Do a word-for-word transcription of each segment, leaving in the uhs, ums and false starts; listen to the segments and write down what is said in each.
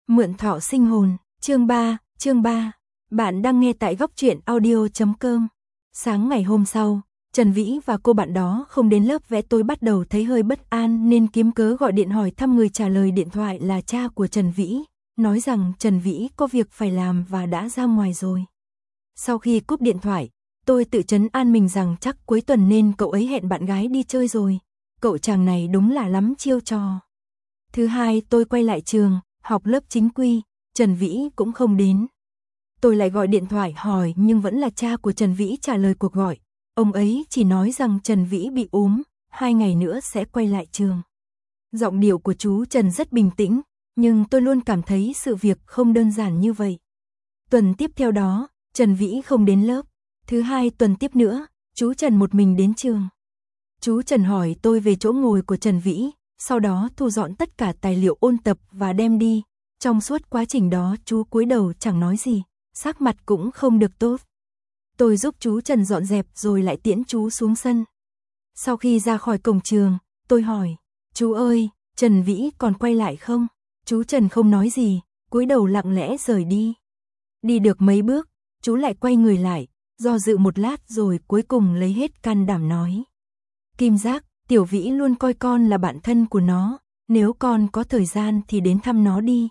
Mượn thọ sinh hồn, chương ba, chương ba. Bạn đang nghe tại góc truyện audio chấm com. Sáng ngày hôm sau, Trần Vĩ và cô bạn đó không đến lớp vẽ, tôi bắt đầu thấy hơi bất an nên kiếm cớ gọi điện hỏi thăm. Người trả lời điện thoại là cha của Trần Vĩ, nói rằng Trần Vĩ có việc phải làm và đã ra ngoài rồi. Sau khi cúp điện thoại, tôi tự trấn an mình rằng chắc cuối tuần nên cậu ấy hẹn bạn gái đi chơi rồi. Cậu chàng này đúng là lắm chiêu trò. Thứ hai, tôi quay lại trường, học lớp chính quy, Trần Vĩ cũng không đến. Tôi lại gọi điện thoại hỏi nhưng vẫn là cha của Trần Vĩ trả lời cuộc gọi. Ông ấy chỉ nói rằng Trần Vĩ bị ốm, hai ngày nữa sẽ quay lại trường. Giọng điệu của chú Trần rất bình tĩnh, nhưng tôi luôn cảm thấy sự việc không đơn giản như vậy. Tuần tiếp theo đó, Trần Vĩ không đến lớp. Thứ hai tuần tiếp nữa, chú Trần một mình đến trường. Chú Trần hỏi tôi về chỗ ngồi của Trần Vĩ, sau đó thu dọn tất cả tài liệu ôn tập và đem đi. Trong suốt quá trình đó chú cúi đầu chẳng nói gì, sắc mặt cũng không được tốt. Tôi giúp chú Trần dọn dẹp rồi lại tiễn chú xuống sân. Sau khi ra khỏi cổng trường, tôi hỏi, chú ơi, Trần Vĩ còn quay lại không? Chú Trần không nói gì, cúi đầu lặng lẽ rời đi. Đi được mấy bước, chú lại quay người lại, do dự một lát rồi cuối cùng lấy hết can đảm nói. Kim Giác, Tiểu Vĩ luôn coi con là bạn thân của nó, nếu con có thời gian thì đến thăm nó đi.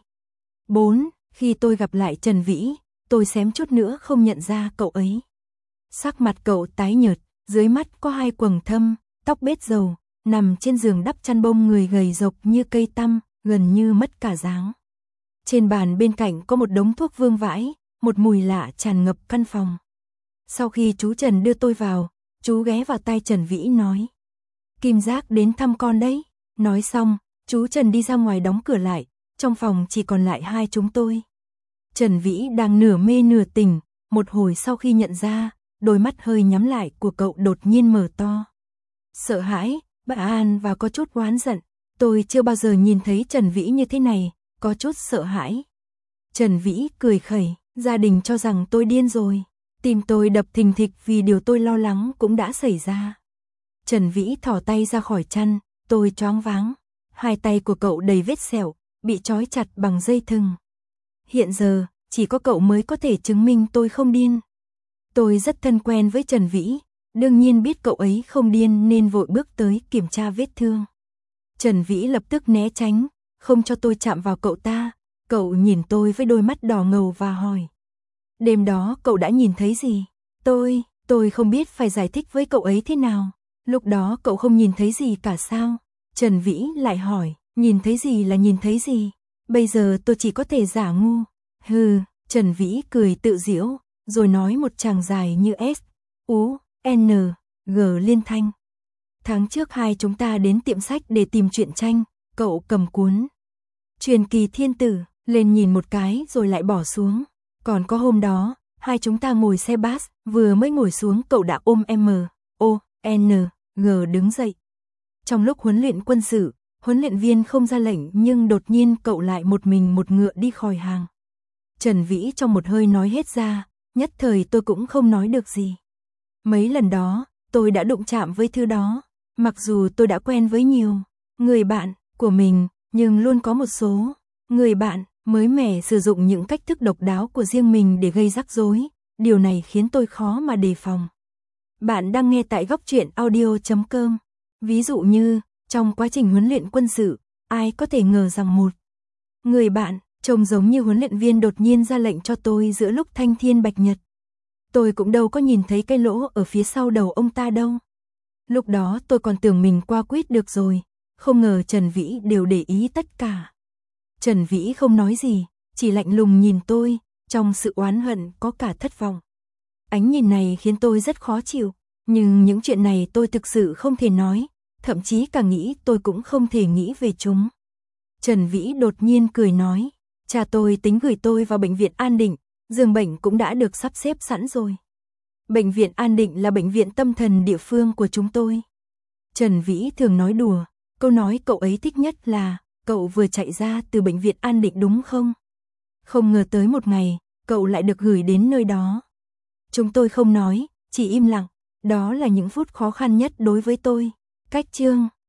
bốn. Khi tôi gặp lại Trần Vĩ, tôi xém chút nữa không nhận ra cậu ấy. Sắc mặt cậu tái nhợt, dưới mắt có hai quầng thâm, tóc bết dầu, nằm trên giường đắp chăn bông, người gầy rộc như cây tăm, gần như mất cả dáng. Trên bàn bên cạnh có một đống thuốc vương vãi, một mùi lạ tràn ngập căn phòng. Sau khi chú Trần đưa tôi vào, chú ghé vào tai Trần Vĩ nói. Kim Giác đến thăm con đấy. Nói xong, chú Trần đi ra ngoài đóng cửa lại, trong phòng chỉ còn lại hai chúng tôi. Trần Vĩ đang nửa mê nửa tỉnh, một hồi sau khi nhận ra, đôi mắt hơi nhắm lại của cậu đột nhiên mở to. Sợ hãi, bất an và có chút oán giận. Tôi chưa bao giờ nhìn thấy Trần Vĩ như thế này, có chút sợ hãi. Trần Vĩ cười khẩy, gia đình cho rằng tôi điên rồi. Tim tôi đập thình thịch vì điều tôi lo lắng cũng đã xảy ra. Trần Vĩ thò tay ra khỏi chăn, tôi choáng váng. Hai tay của cậu đầy vết sẹo, bị trói chặt bằng dây thừng. Hiện giờ, chỉ có cậu mới có thể chứng minh tôi không điên. Tôi rất thân quen với Trần Vĩ, đương nhiên biết cậu ấy không điên nên vội bước tới kiểm tra vết thương. Trần Vĩ lập tức né tránh, không cho tôi chạm vào cậu ta. Cậu nhìn tôi với đôi mắt đỏ ngầu và hỏi. Đêm đó cậu đã nhìn thấy gì? Tôi, tôi không biết phải giải thích với cậu ấy thế nào. Lúc đó cậu không nhìn thấy gì cả sao? Trần Vĩ lại hỏi, nhìn thấy gì là nhìn thấy gì? Bây giờ tôi chỉ có thể giả ngu. Hừ, Trần Vĩ cười tự giễu, rồi nói một tràng dài như S, U, N, G liên thanh. Tháng trước hai chúng ta đến tiệm sách để tìm truyện tranh, cậu cầm cuốn Truyền kỳ thiên tử, lên nhìn một cái rồi lại bỏ xuống. Còn có hôm đó, hai chúng ta ngồi xe bus, vừa mới ngồi xuống cậu đã ôm M, O, N, G đứng dậy. Trong lúc huấn luyện quân sự, huấn luyện viên không ra lệnh nhưng đột nhiên cậu lại một mình một ngựa đi khỏi hàng. Trần Vĩ trong một hơi nói hết ra, nhất thời tôi cũng không nói được gì. Mấy lần đó, tôi đã đụng chạm với thứ đó, mặc dù tôi đã quen với nhiều người bạn của mình, nhưng luôn có một số người bạn mới mẻ sử dụng những cách thức độc đáo của riêng mình để gây rắc rối, điều này khiến tôi khó mà đề phòng. Bạn đang nghe tại góc truyện audio chấm com. Ví dụ như, trong quá trình huấn luyện quân sự, ai có thể ngờ rằng một người bạn trông giống như huấn luyện viên đột nhiên ra lệnh cho tôi giữa lúc thanh thiên bạch nhật. Tôi cũng đâu có nhìn thấy cái lỗ ở phía sau đầu ông ta đâu. Lúc đó tôi còn tưởng mình qua quýt được rồi, không ngờ Trần Vĩ đều để ý tất cả. Trần Vĩ không nói gì, chỉ lạnh lùng nhìn tôi, trong sự oán hận có cả thất vọng. Ánh nhìn này khiến tôi rất khó chịu, nhưng những chuyện này tôi thực sự không thể nói, thậm chí cả nghĩ tôi cũng không thể nghĩ về chúng. Trần Vĩ đột nhiên cười nói, cha tôi tính gửi tôi vào bệnh viện An Định, giường bệnh cũng đã được sắp xếp sẵn rồi. Bệnh viện An Định là bệnh viện tâm thần địa phương của chúng tôi. Trần Vĩ thường nói đùa, câu nói cậu ấy thích nhất là, cậu vừa chạy ra từ bệnh viện An Định đúng không? Không ngờ tới một ngày, cậu lại được gửi đến nơi đó. Chúng tôi không nói, chỉ im lặng, đó là những phút khó khăn nhất đối với tôi. Cách chương